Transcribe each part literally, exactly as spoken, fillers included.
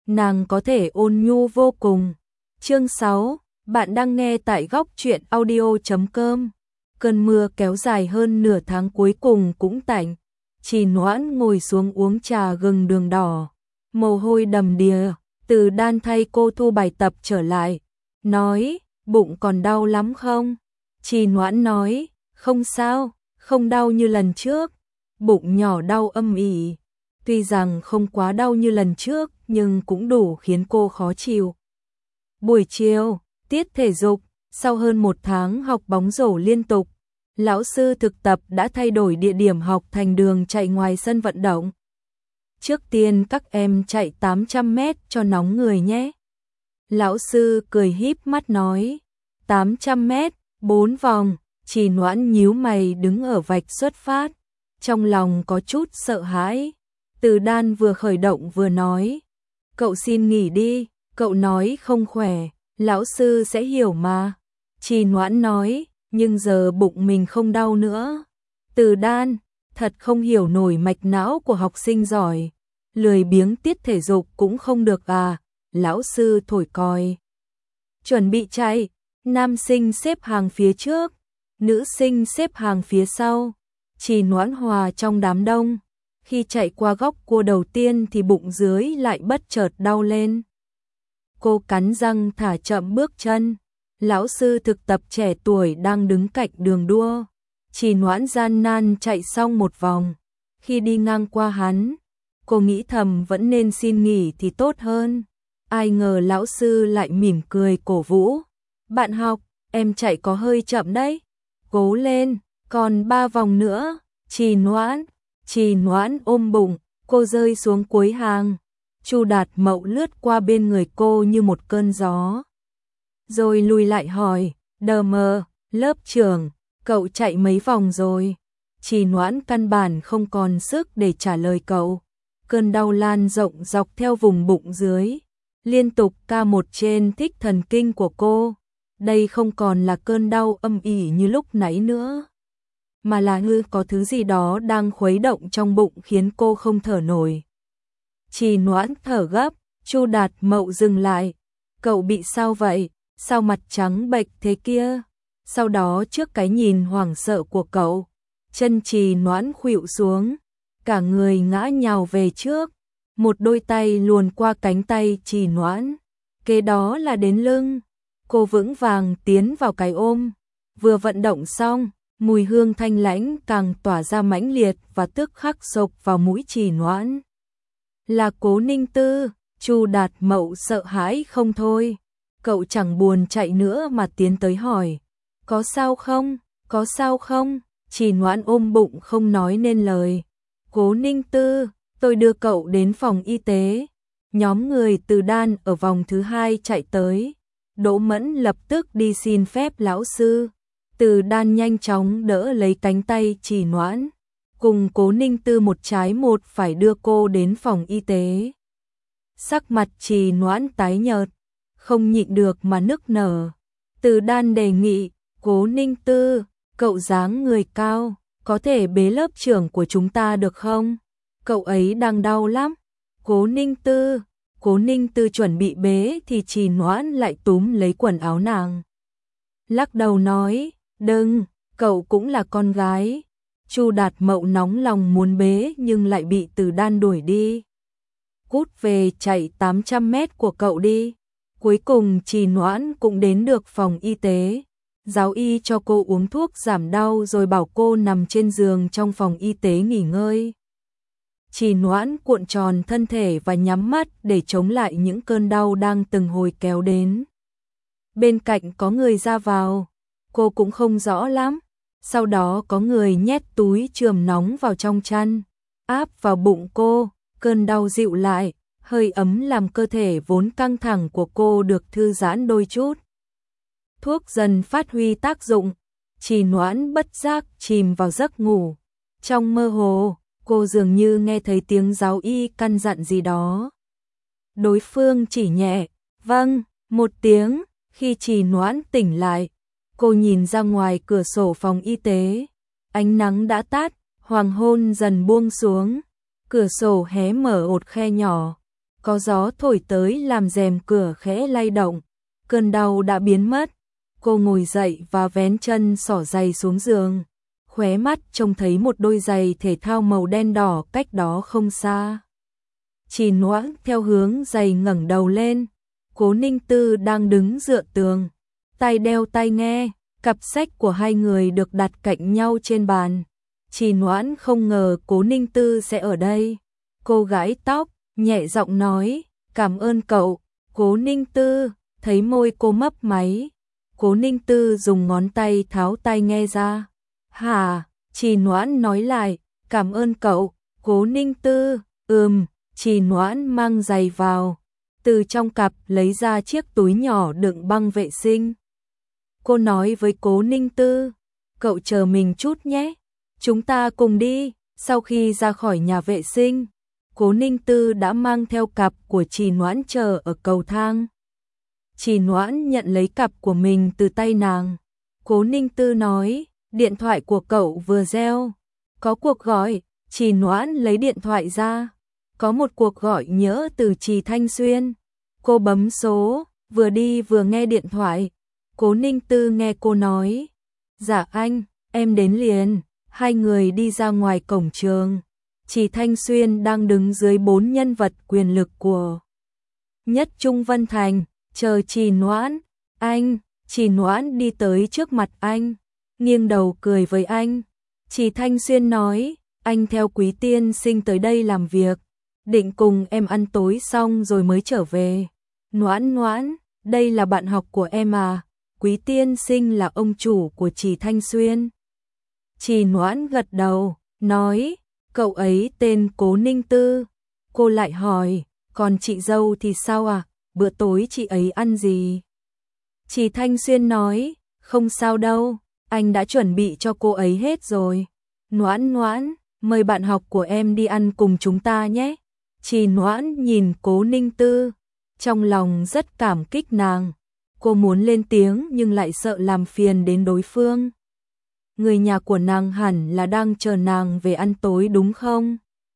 nàng có thể ôn nhu vô cùng. Chương sáu, bạn đang nghe tại góc truyện audio chấm com. Cơn mưa kéo dài hơn nửa tháng cuối cùng cũng tạnh. Trì Noãn ngồi xuống uống trà gừng đường đỏ, mồ hôi đầm đìa. Từ Đan thay cô thu bài tập trở lại, nói, bụng còn đau lắm không? Trì Noãn nói, không sao, không đau như lần trước. Bụng nhỏ đau âm ỉ, tuy rằng không quá đau như lần trước nhưng cũng đủ khiến cô khó chịu. Buổi chiều, tiết thể dục, sau hơn một tháng học bóng rổ liên tục, lão sư thực tập đã thay đổi địa điểm học thành đường chạy ngoài sân vận động. Trước tiên các em chạy tám trăm mét cho nóng người nhé. Lão sư cười híp mắt nói, tám trăm mét, bốn vòng. Trì Noãn nhíu mày đứng ở vạch xuất phát, trong lòng có chút sợ hãi. Từ Đan vừa khởi động vừa nói, cậu xin nghỉ đi, cậu nói không khỏe, lão sư sẽ hiểu mà. Trì Noãn nói, nhưng giờ bụng mình không đau nữa. Từ Đan, thật không hiểu nổi mạch não của học sinh giỏi, lười biếng tiết thể dục cũng không được à. Lão sư thổi còi, chuẩn bị chạy. Nam sinh xếp hàng phía trước, nữ sinh xếp hàng phía sau. Trì Noãn hòa trong đám đông, khi chạy qua góc cua đầu tiên thì bụng dưới lại bất chợt đau lên. Cô cắn răng thả chậm bước chân. Lão sư thực tập trẻ tuổi đang đứng cạnh đường đua. Trì Noãn gian nan chạy xong một vòng, khi đi ngang qua hắn, cô nghĩ thầm vẫn nên xin nghỉ thì tốt hơn. Ai ngờ lão sư lại mỉm cười cổ vũ, bạn học, em chạy có hơi chậm đấy, cố lên, còn ba vòng nữa. Trì Noãn, Trì Noãn ôm bụng, cô rơi xuống cuối hàng. Chu Đạt Mậu lướt qua bên người cô như một cơn gió, rồi lùi lại hỏi, đờ mờ, lớp trưởng, cậu chạy mấy vòng rồi? Trì Noãn căn bản không còn sức để trả lời cậu. Cơn đau lan rộng dọc theo vùng bụng dưới, liên tục ca một trên thích thần kinh của cô. Đây không còn là cơn đau âm ỉ như lúc nãy nữa, mà là như có thứ gì đó đang khuấy động trong bụng khiến cô không thở nổi. Trì Noãn thở gấp. Chu Đạt Mậu dừng lại, cậu bị sao vậy, sao mặt trắng bệch thế kia? Sau đó trước cái nhìn hoảng sợ của cậu, chân Trì Noãn khuỵu xuống, cả người ngã nhào về trước. Một đôi tay luồn qua cánh tay Trì Noãn, kế đó là đến lưng. Cô vững vàng tiến vào cái ôm. Vừa vận động xong, mùi hương thanh lãnh càng tỏa ra mãnh liệt và tức khắc xộc vào mũi Trì Noãn. Là Cố Ninh Tư. Chu Đạt Mậu sợ hãi không thôi. Cậu chẳng buồn chạy nữa mà tiến tới hỏi, có sao không, có sao không? Trì Noãn ôm bụng không nói nên lời. Cố Ninh Tư, tôi đưa cậu đến phòng y tế. Nhóm người Từ Đan ở vòng thứ hai chạy tới. Đỗ Mẫn lập tức đi xin phép lão sư. Từ Đan nhanh chóng đỡ lấy cánh tay Trì Noãn, cùng Cố Ninh Tư một trái một phải đưa cô đến phòng y tế. Sắc mặt Trì Noãn tái nhợt, không nhịn được mà nức nở. Từ Đan đề nghị, Cố Ninh Tư, cậu dáng người cao, có thể bế lớp trưởng của chúng ta được không? Cậu ấy đang đau lắm. Cố Ninh Tư, Cố Ninh Tư chuẩn bị bế thì Trì Noãn lại túm lấy quần áo nàng, lắc đầu nói, đừng, cậu cũng là con gái. Chu Đạt Mậu nóng lòng muốn bế nhưng lại bị Từ Đan đuổi đi. Cút về chạy tám trăm mét của cậu đi. Cuối cùng Trì Noãn cũng đến được phòng y tế. Giáo y cho cô uống thuốc giảm đau rồi bảo cô nằm trên giường trong phòng y tế nghỉ ngơi. Trì Noãn cuộn tròn thân thể và nhắm mắt để chống lại những cơn đau đang từng hồi kéo đến. Bên cạnh có người ra vào, cô cũng không rõ lắm. Sau đó có người nhét túi chườm nóng vào trong chăn, áp vào bụng cô, cơn đau dịu lại, hơi ấm làm cơ thể vốn căng thẳng của cô được thư giãn đôi chút. Thuốc dần phát huy tác dụng, Trì Noãn bất giác chìm vào giấc ngủ. Trong mơ hồ, cô dường như nghe thấy tiếng giáo y căn dặn gì đó. Đối phương chỉ nhẹ, vâng, một tiếng. Khi Trì Noãn tỉnh lại, cô nhìn ra ngoài cửa sổ phòng y tế. Ánh nắng đã tắt, hoàng hôn dần buông xuống. Cửa sổ hé mở một khe nhỏ, Có gió thổi tới làm rèm cửa khẽ lay động, cơn đau đã biến mất. Cô ngồi dậy và vén chân xỏ giày xuống giường, khóe mắt trông thấy một đôi giày thể thao màu đen đỏ cách đó không xa. Chỉ Noãn theo hướng giày ngẩng đầu lên, Cố Ninh Tư đang đứng dựa tường, tay đeo tai nghe, cặp sách của hai người được đặt cạnh nhau trên bàn. Chỉ Noãn không ngờ Cố Ninh Tư sẽ ở đây. Cô gãi tóc, nhẹ giọng nói, cảm ơn cậu, Cố Ninh Tư. Thấy môi cô mấp máy, Cố Ninh Tư dùng ngón tay tháo tai nghe ra. Hả? Chỉ Noãn nói lại, cảm ơn cậu, Cố Ninh Tư. Ừm. Chỉ Noãn mang giày vào, từ trong cặp lấy ra chiếc túi nhỏ đựng băng vệ sinh. Cô nói với Cố Ninh Tư, cậu chờ mình chút nhé, chúng ta cùng đi. Sau khi ra khỏi nhà vệ sinh, Cố Ninh Tư đã mang theo cặp của Chỉ Noãn chờ ở cầu thang. Chỉ Noãn nhận lấy cặp của mình từ tay nàng. Cố Ninh Tư nói, điện thoại của cậu vừa reo, có cuộc gọi. Chỉ Noãn lấy điện thoại ra, có một cuộc gọi nhỡ từ Trì Thanh Xuyên. Cô bấm số, vừa đi vừa nghe điện thoại. Cố Ninh Tư nghe cô nói, dạ anh, em đến liền. Hai người đi ra ngoài cổng trường. Trì Thanh Xuyên đang đứng dưới bốn nhân vật quyền lực của Nhất Trung Vân Thành, chờ Trì Noãn. Anh, Trì Noãn đi tới trước mặt anh, nghiêng đầu cười với anh. Trì Thanh Xuyên nói, anh theo Quý tiên sinh tới đây làm việc, định cùng em ăn tối xong rồi mới trở về. Noãn Noãn, đây là bạn học của em à? Quý tiên sinh là ông chủ của Trì Thanh Xuyên. Trì Noãn gật đầu, nói, cậu ấy tên Cố Ninh Tư. Cô lại hỏi, còn chị dâu thì sao à? Bữa tối chị ấy ăn gì? Trì Thanh Xuyên nói, không sao đâu, anh đã chuẩn bị cho cô ấy hết rồi. Noãn Noãn, mời bạn học của em đi ăn cùng chúng ta nhé. Trì Noãn nhìn Cố Ninh Tư, trong lòng rất cảm kích nàng. Cô muốn lên tiếng nhưng lại sợ làm phiền đến đối phương. Người nhà của nàng hẳn là đang chờ nàng về ăn tối đúng không?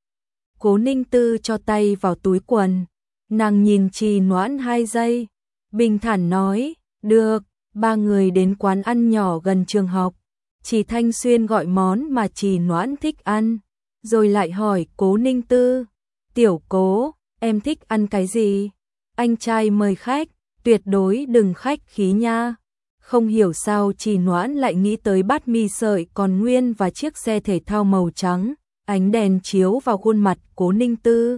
Cố Ninh Tư cho tay vào túi quần, nàng nhìn Trì Noãn hai giây, bình thản nói, được. Ba người đến quán ăn nhỏ gần trường học. Trì Thanh Xuyên gọi món mà Trì Noãn thích ăn, rồi lại hỏi Cố Ninh Tư, tiểu Cố, em thích ăn cái gì? Anh trai mời khách, tuyệt đối đừng khách khí nha. Không hiểu sao Trì Noãn lại nghĩ tới bát mì sợi còn nguyên và chiếc xe thể thao màu trắng, ánh đèn chiếu vào khuôn mặt Cố Ninh Tư.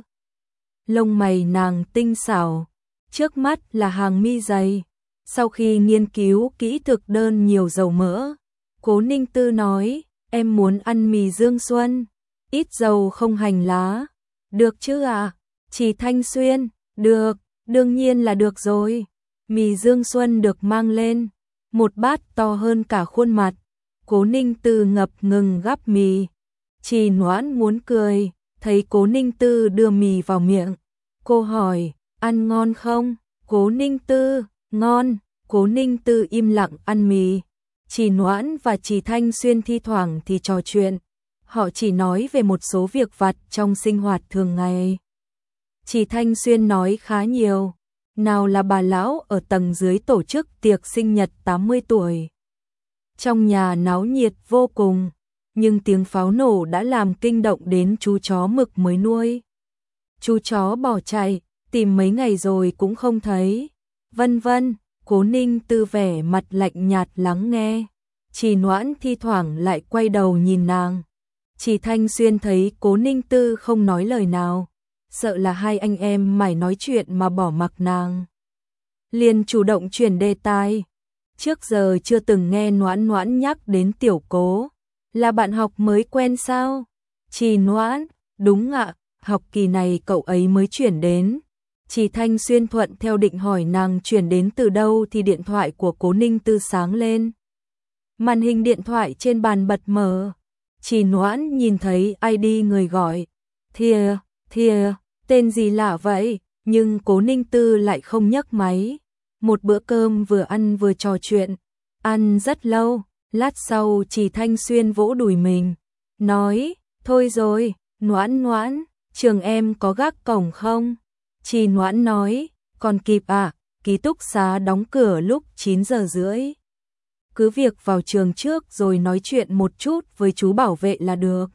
Lông mày nàng tinh xảo, trước mắt là hàng mi dày. Sau khi nghiên cứu kỹ thực đơn nhiều dầu mỡ, Cố Ninh Tư nói, em muốn ăn mì Dương Xuân, ít dầu không hành lá. Được chứ ạ? À? Trì Thanh Xuyên, được, đương nhiên là được rồi. Mì Dương Xuân được mang lên, một bát to hơn cả khuôn mặt. Cố Ninh Tư ngập ngừng gắp mì. Trì Noãn muốn cười, thấy Cố Ninh Tư đưa mì vào miệng. Cô hỏi, ăn ngon không? Cố Ninh Tư, ngon. Cố Ninh Tư im lặng ăn mì. Trì Noãn và Trì Thanh Xuyên thi thoảng thì trò chuyện. Họ chỉ nói về một số việc vặt trong sinh hoạt thường ngày. Trì Thanh Xuyên nói khá nhiều. Nào là bà lão ở tầng dưới tổ chức tiệc sinh nhật tám mươi tuổi. Trong nhà náo nhiệt vô cùng, nhưng tiếng pháo nổ đã làm kinh động đến chú chó mực mới nuôi. Chú chó bỏ chạy, tìm mấy ngày rồi cũng không thấy. Vân vân. Cố Ninh Tư vẻ mặt lạnh nhạt lắng nghe. Trì Noãn thi thoảng lại quay đầu nhìn nàng. Trì Thanh Xuyên thấy Cố Ninh Tư không nói lời nào, sợ là hai anh em mải nói chuyện mà bỏ mặc nàng, liền chủ động chuyển đề tài. Trước giờ chưa từng nghe Noãn Noãn nhắc đến tiểu Cố, là bạn học mới quen sao? Trì Noãn, đúng ạ, học kỳ này cậu ấy mới chuyển đến. Trì Thanh Xuyên thuận theo định hỏi nàng chuyển đến từ đâu thì điện thoại của Cố Ninh Tư sáng lên. Màn hình điện thoại trên bàn bật mở. Trì Noãn nhìn thấy i đê người gọi. Thìa, thìa, tên gì lạ vậy? Nhưng Cố Ninh Tư lại không nhấc máy. Một bữa cơm vừa ăn vừa trò chuyện. Ăn rất lâu, lát sau Trì Thanh Xuyên vỗ đùi mình. Nói, thôi rồi, Noãn Noãn, trường em có gác cổng không? Trì Noãn nói, còn kịp à, ký túc xá đóng cửa lúc chín giờ rưỡi. Cứ việc vào trường trước rồi nói chuyện một chút với chú bảo vệ là được.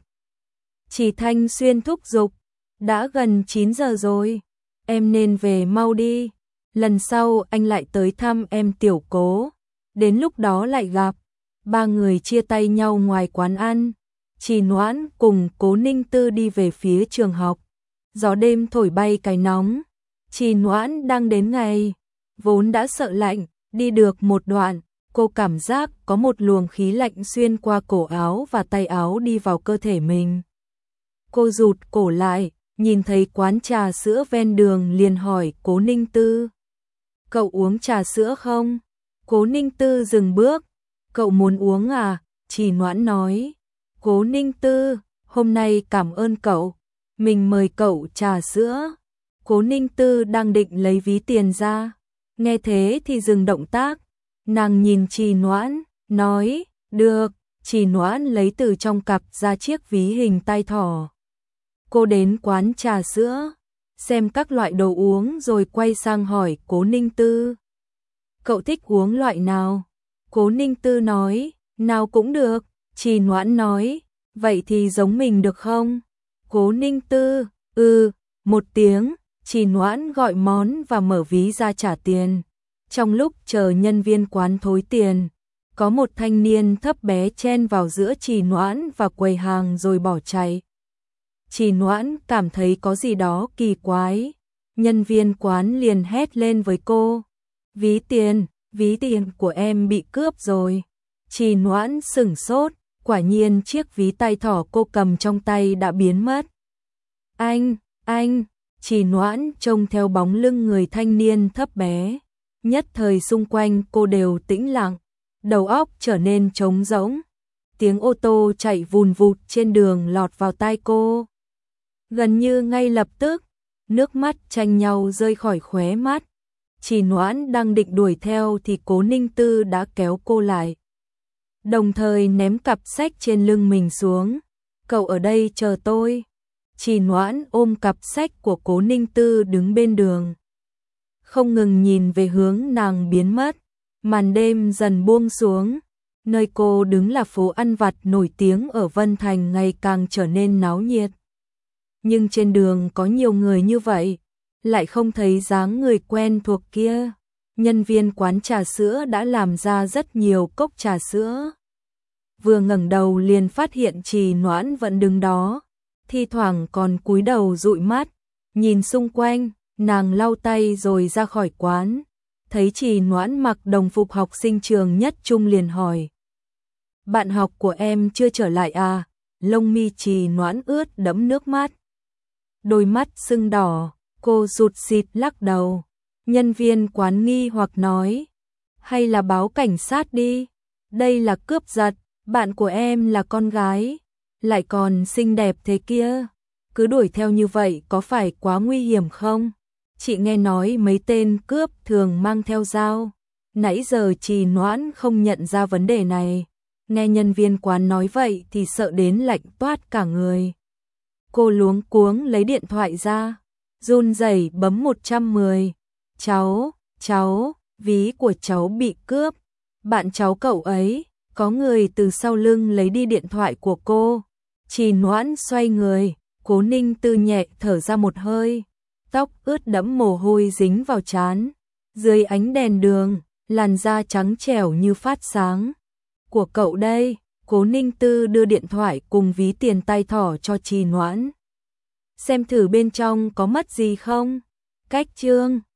Trì Thanh Xuyên thúc giục, đã gần chín giờ rồi, em nên về mau đi. Lần sau anh lại tới thăm em tiểu Cố, đến lúc đó lại gặp. Ba người chia tay nhau ngoài quán ăn. Trì Noãn cùng Cố Ninh Tư đi về phía trường học. Gió đêm thổi bay cái nóng. Trì Noãn đang đến ngày, vốn đã sợ lạnh, đi được một đoạn, cô cảm giác có một luồng khí lạnh xuyên qua cổ áo và tay áo đi vào cơ thể mình. Cô rụt cổ lại, nhìn thấy quán trà sữa ven đường liền hỏi Cố Ninh Tư. Cậu uống trà sữa không? Cố Ninh Tư dừng bước. Cậu muốn uống à? Trì Noãn nói. Cố Ninh Tư, hôm nay cảm ơn cậu, mình mời cậu trà sữa. Cố Ninh Tư đang định lấy ví tiền ra, nghe thế thì dừng động tác. Nàng nhìn Trì Noãn, nói, được. Trì Noãn lấy từ trong cặp ra chiếc ví hình tai thỏ. Cô đến quán trà sữa, xem các loại đồ uống rồi quay sang hỏi Cố Ninh Tư. Cậu thích uống loại nào? Cố Ninh Tư nói, nào cũng được. Trì Noãn nói, vậy thì giống mình được không? Cố Ninh Tư, ừ, một tiếng. Trì Noãn gọi món và mở ví ra trả tiền. Trong lúc chờ nhân viên quán thối tiền, có một thanh niên thấp bé chen vào giữa Trì Noãn và quầy hàng rồi bỏ chạy. Trì Noãn cảm thấy có gì đó kỳ quái. Nhân viên quán liền hét lên với cô. Ví tiền, ví tiền của em bị cướp rồi. Trì Noãn sửng sốt, quả nhiên chiếc ví tai thỏ cô cầm trong tay đã biến mất. Anh, anh, Trì Noãn trông theo bóng lưng người thanh niên thấp bé. Nhất thời xung quanh cô đều tĩnh lặng, đầu óc trở nên trống rỗng. Tiếng ô tô chạy vùn vụt trên đường lọt vào tai cô. Gần như ngay lập tức, nước mắt tranh nhau rơi khỏi khóe mắt. Trì Noãn đang định đuổi theo thì Cố Ninh Tư đã kéo cô lại, đồng thời ném cặp sách trên lưng mình xuống. Cậu ở đây chờ tôi. Trì Noãn ôm cặp sách của Cố Ninh Tư đứng bên đường, không ngừng nhìn về hướng nàng biến mất. Màn đêm dần buông xuống, nơi cô đứng là phố ăn vặt nổi tiếng ở Vân Thành ngày càng trở nên náo nhiệt. Nhưng trên đường có nhiều người như vậy, lại không thấy dáng người quen thuộc kia. Nhân viên quán trà sữa đã làm ra rất nhiều cốc trà sữa. Vừa ngẩng đầu liền phát hiện Trì Noãn vẫn đứng đó, thi thoảng còn cúi đầu dụi mắt, nhìn xung quanh. Nàng lau tay rồi ra khỏi quán, thấy Trì Noãn mặc đồng phục học sinh trường nhất trung liền hỏi. Bạn học của em chưa trở lại à? Lông mi Trì Noãn ướt đẫm nước mắt, đôi mắt sưng đỏ, cô rụt rịt lắc đầu. Nhân viên quán nghi hoặc nói, hay là báo cảnh sát đi, đây là cướp giật, bạn của em là con gái, lại còn xinh đẹp thế kia, cứ đuổi theo như vậy có phải quá nguy hiểm không? Chị nghe nói mấy tên cướp thường mang theo dao. Nãy giờ Trì Noãn không nhận ra vấn đề này, nghe nhân viên quán nói vậy thì sợ đến lạnh toát cả người. Cô luống cuống lấy điện thoại ra, run rẩy bấm một trăm mười. Cháu, cháu, ví của cháu bị cướp. Bạn cháu cậu ấy, có người từ sau lưng lấy đi điện thoại của cô. Trì Noãn xoay người, Cố Ninh Tư nhẹ thở ra một hơi. Tóc ướt đẫm mồ hôi dính vào trán. Dưới ánh đèn đường, làn da trắng trẻo như phát sáng. Của cậu đây. Cố Ninh Tư đưa điện thoại cùng ví tiền tai thỏ cho Trì Noãn. Xem thử bên trong có mất gì không. Cách chương